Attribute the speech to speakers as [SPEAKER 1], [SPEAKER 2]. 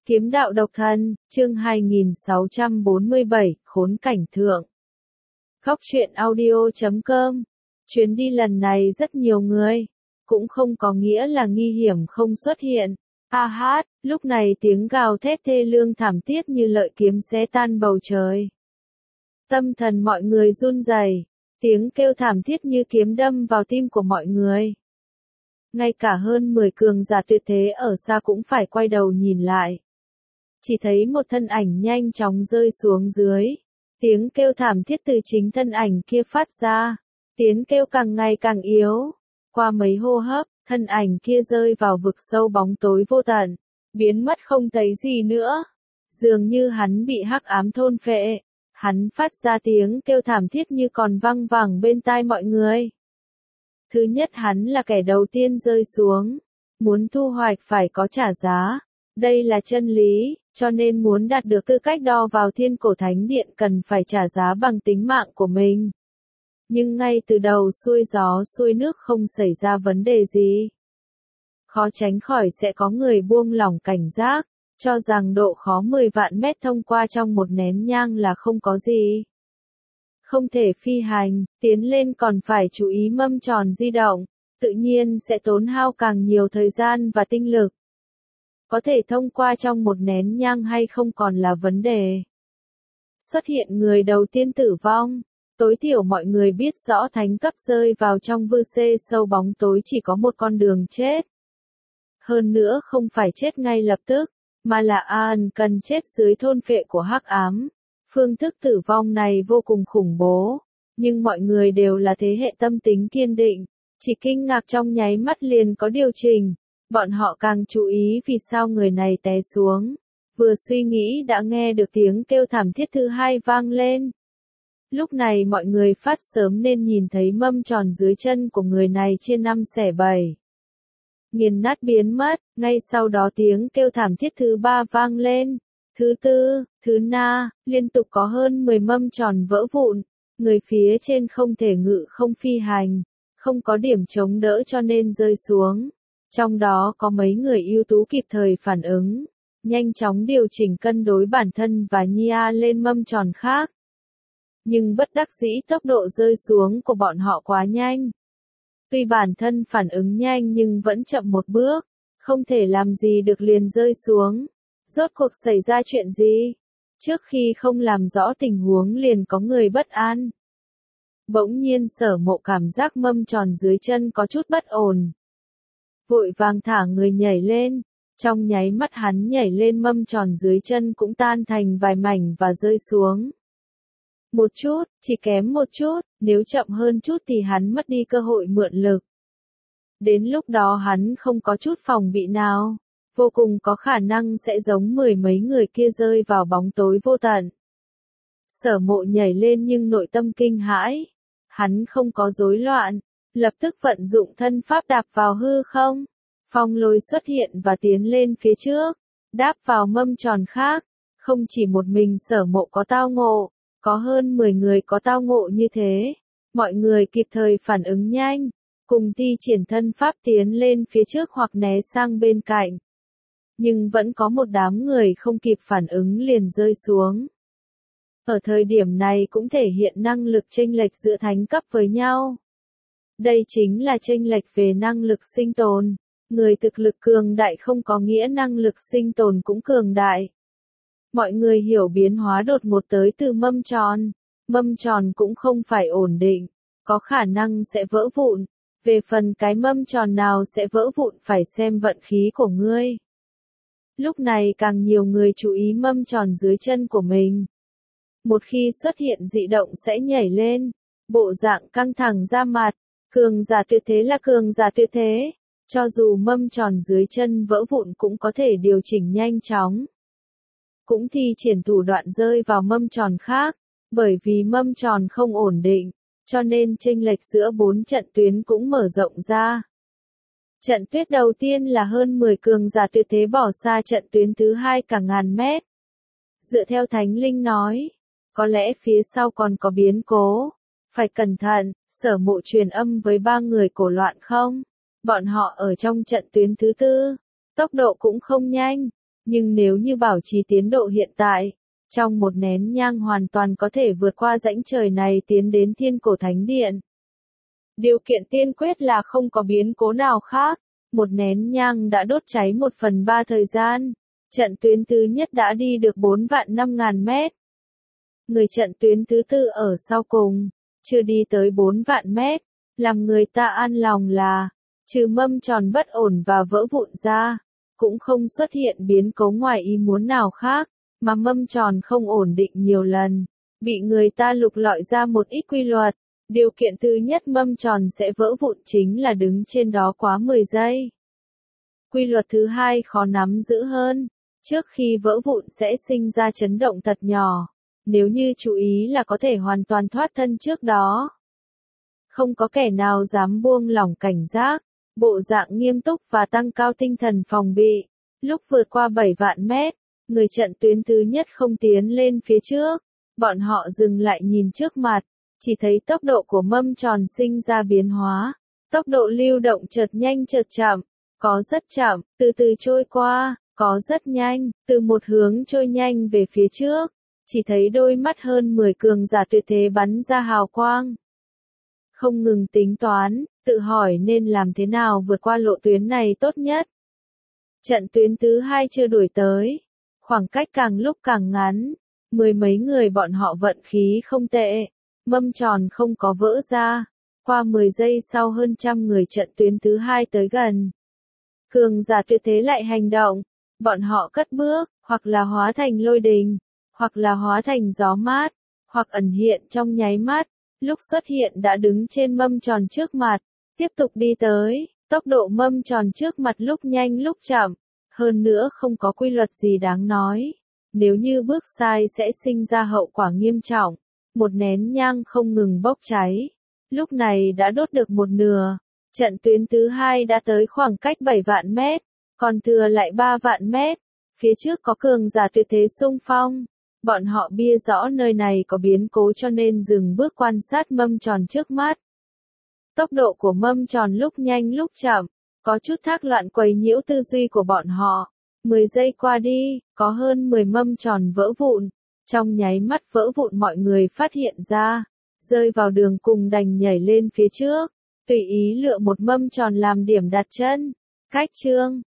[SPEAKER 1] Kiếm đạo độc thân, chương 2647, khốn cảnh thượng. Góc truyện audio.com. Chuyến đi lần này rất nhiều người, cũng không có nghĩa là nguy hiểm không xuất hiện. Lúc này tiếng gào thét thê lương thảm thiết như lợi kiếm xé tan bầu trời. Tâm thần mọi người run rẩy, tiếng kêu thảm thiết như kiếm đâm vào tim của mọi người. Ngay cả hơn 10 cường giả tuyệt thế ở xa cũng phải quay đầu nhìn lại. Chỉ thấy một thân ảnh nhanh chóng rơi xuống dưới. Tiếng kêu thảm thiết từ chính thân ảnh kia phát ra. Tiếng kêu càng ngày càng yếu. Qua mấy hô hấp, thân ảnh kia rơi vào vực sâu bóng tối vô tận. Biến mất không thấy gì nữa. Dường như hắn bị hắc ám thôn phệ. Hắn phát ra tiếng kêu thảm thiết như còn văng vẳng bên tai mọi người. Thứ nhất, hắn là kẻ đầu tiên rơi xuống. Muốn thu hoạch phải có trả giá. Đây là chân lý, cho nên muốn đạt được tư cách đo vào Thiên Cổ Thánh Điện cần phải trả giá bằng tính mạng của mình. Nhưng ngay từ đầu xuôi gió xuôi nước không xảy ra vấn đề gì. Khó tránh khỏi sẽ có người buông lỏng cảnh giác, cho rằng độ khó 10 vạn mét thông qua trong một nén nhang là không có gì. Không thể phi hành, tiến lên còn phải chú ý mâm tròn di động, tự nhiên sẽ tốn hao càng nhiều thời gian và tinh lực. Có thể thông qua trong một nén nhang hay không còn là vấn đề. Xuất hiện người đầu tiên tử vong, tối thiểu mọi người biết rõ thánh cấp rơi vào trong vư xê sâu bóng tối chỉ có một con đường chết. Hơn nữa không phải chết ngay lập tức, mà là cần chết dưới thôn phệ của hắc ám. Phương thức tử vong này vô cùng khủng bố, nhưng mọi người đều là thế hệ tâm tính kiên định, chỉ kinh ngạc trong nháy mắt liền có điều chỉnh. Bọn họ càng chú ý vì sao người này té xuống. Vừa suy nghĩ đã nghe được tiếng kêu thảm thiết thứ hai vang lên. Lúc này mọi người phát sớm nên nhìn thấy mâm tròn dưới chân của người này chia 5 xẻ 7. Nghiền nát biến mất, ngay sau đó tiếng kêu thảm thiết thứ ba vang lên. Thứ tư, thứ na, liên tục có hơn 10 mâm tròn vỡ vụn. Người phía trên không thể ngự không phi hành, không có điểm chống đỡ cho nên rơi xuống. Trong đó có mấy người ưu tú kịp thời phản ứng, nhanh chóng điều chỉnh cân đối bản thân và nhia lên mâm tròn khác. Nhưng bất đắc dĩ tốc độ rơi xuống của bọn họ quá nhanh. Tuy bản thân phản ứng nhanh nhưng vẫn chậm một bước, không thể làm gì được liền rơi xuống. Rốt cuộc xảy ra chuyện gì? Trước khi không làm rõ tình huống liền có người bất an. Bỗng nhiên Sở Mộ cảm giác mâm tròn dưới chân có chút bất ổn. Vội vàng thả người nhảy lên, trong nháy mắt hắn nhảy lên mâm tròn dưới chân cũng tan thành vài mảnh và rơi xuống. Một chút, chỉ kém một chút, nếu chậm hơn chút thì hắn mất đi cơ hội mượn lực. Đến lúc đó hắn không có chút phòng bị nào, vô cùng có khả năng sẽ giống 10 mấy người kia rơi vào bóng tối vô tận. Sở Mộ nhảy lên nhưng nội tâm kinh hãi, hắn không có rối loạn. Lập tức vận dụng thân pháp đạp vào hư không. Phong lôi xuất hiện và tiến lên phía trước. Đáp vào mâm tròn khác. Không chỉ một mình Sở Mộ có tao ngộ. Có hơn 10 người có tao ngộ như thế. Mọi người kịp thời phản ứng nhanh. Cùng thi triển thân pháp tiến lên phía trước hoặc né sang bên cạnh. Nhưng vẫn có một đám người không kịp phản ứng liền rơi xuống. Ở thời điểm này cũng thể hiện năng lực chênh lệch giữa thánh cấp với nhau. Đây chính là chênh lệch về năng lực sinh tồn. Người thực lực cường đại không có nghĩa năng lực sinh tồn cũng cường đại. Mọi người hiểu biến hóa đột ngột tới từ mâm tròn. Mâm tròn cũng không phải ổn định, có khả năng sẽ vỡ vụn. Về phần cái mâm tròn nào sẽ vỡ vụn phải xem vận khí của ngươi. Lúc này càng nhiều người chú ý mâm tròn dưới chân của mình. Một khi xuất hiện dị động sẽ nhảy lên, bộ dạng căng thẳng ra mặt. Cường giả tuyệt thế là cường giả tuyệt thế, cho dù mâm tròn dưới chân vỡ vụn cũng có thể điều chỉnh nhanh chóng. Cũng thi triển thủ đoạn rơi vào mâm tròn khác, bởi vì mâm tròn không ổn định, cho nên chênh lệch giữa 4 trận tuyến cũng mở rộng ra. Trận tuyết đầu tiên là hơn 10 cường giả tuyệt thế bỏ xa trận tuyến thứ hai cả ngàn mét. Dựa theo Thánh Linh nói, có lẽ phía sau còn có biến cố. Phải cẩn thận, Sở Mộ truyền âm với 3 người cổ loạn không? Bọn họ ở trong trận tuyến thứ tư, tốc độ cũng không nhanh, Nhưng nếu như bảo trì tiến độ hiện tại, trong một nén nhang hoàn toàn có thể vượt qua rãnh trời này tiến đến Thiên Cổ Thánh Điện. Điều kiện tiên quyết là không có biến cố nào khác. Một nén nhang đã đốt cháy 1/3 thời gian. Trận tuyến thứ nhất đã đi được 4.500.000 mét. Người trận tuyến thứ tư ở sau cùng, chưa đi tới 4.000.000 mét. Làm người ta an lòng là, trừ mâm tròn bất ổn và vỡ vụn ra, cũng không xuất hiện biến cố ngoài ý muốn nào khác, mà mâm tròn không ổn định nhiều lần, bị người ta lục lọi ra một ít quy luật. Điều kiện thứ nhất mâm tròn sẽ vỡ vụn chính là đứng trên đó quá 10 giây. Quy luật thứ hai khó nắm giữ hơn. Trước khi vỡ vụn sẽ sinh ra chấn động thật nhỏ. Nếu như chú ý là có thể hoàn toàn thoát thân trước đó. Không có kẻ nào dám buông lỏng cảnh giác, bộ dạng nghiêm túc và tăng cao tinh thần phòng bị. Lúc vượt qua 7 vạn mét, người trận tuyến thứ nhất không tiến lên phía trước. Bọn họ dừng lại nhìn trước mặt, chỉ thấy tốc độ của mâm tròn sinh ra biến hóa. Tốc độ lưu động chợt nhanh chợt chậm, có rất chậm, từ từ trôi qua, có rất nhanh, từ một hướng trôi nhanh về phía trước. Chỉ thấy đôi mắt hơn 10 cường giả tuyệt thế bắn ra hào quang. Không ngừng tính toán, tự hỏi nên làm thế nào vượt qua lộ tuyến này tốt nhất. Trận tuyến thứ hai chưa đuổi tới, khoảng cách càng lúc càng ngắn, 10 mấy người bọn họ vận khí không tệ, mâm tròn không có vỡ ra, qua 10 giây sau hơn 100 người trận tuyến thứ hai tới gần. Cường giả tuyệt thế lại hành động, bọn họ cất bước, hoặc là hóa thành lôi đình, hoặc là hóa thành gió mát, hoặc ẩn hiện trong nháy mắt. Lúc xuất hiện đã đứng trên mâm tròn trước mặt, tiếp tục đi tới, tốc độ mâm tròn trước mặt lúc nhanh lúc chậm, hơn nữa không có quy luật gì đáng nói. Nếu như bước sai sẽ sinh ra hậu quả nghiêm trọng, một nén nhang không ngừng bốc cháy. Lúc này đã đốt được một nửa, trận tuyến thứ hai đã tới khoảng cách 7 vạn mét, còn thừa lại 3 vạn mét, phía trước có cường giả tuyệt thế xung phong. Bọn họ biết rõ nơi này có biến cố cho nên dừng bước quan sát mâm tròn trước mắt. Tốc độ của mâm tròn lúc nhanh lúc chậm, có chút thác loạn quấy nhiễu tư duy của bọn họ. 10 giây qua đi, có hơn 10 mâm tròn vỡ vụn. Trong nháy mắt vỡ vụn mọi người phát hiện ra, rơi vào đường cùng đành nhảy lên phía trước, tùy ý lựa một mâm tròn làm điểm đặt chân. Cách chương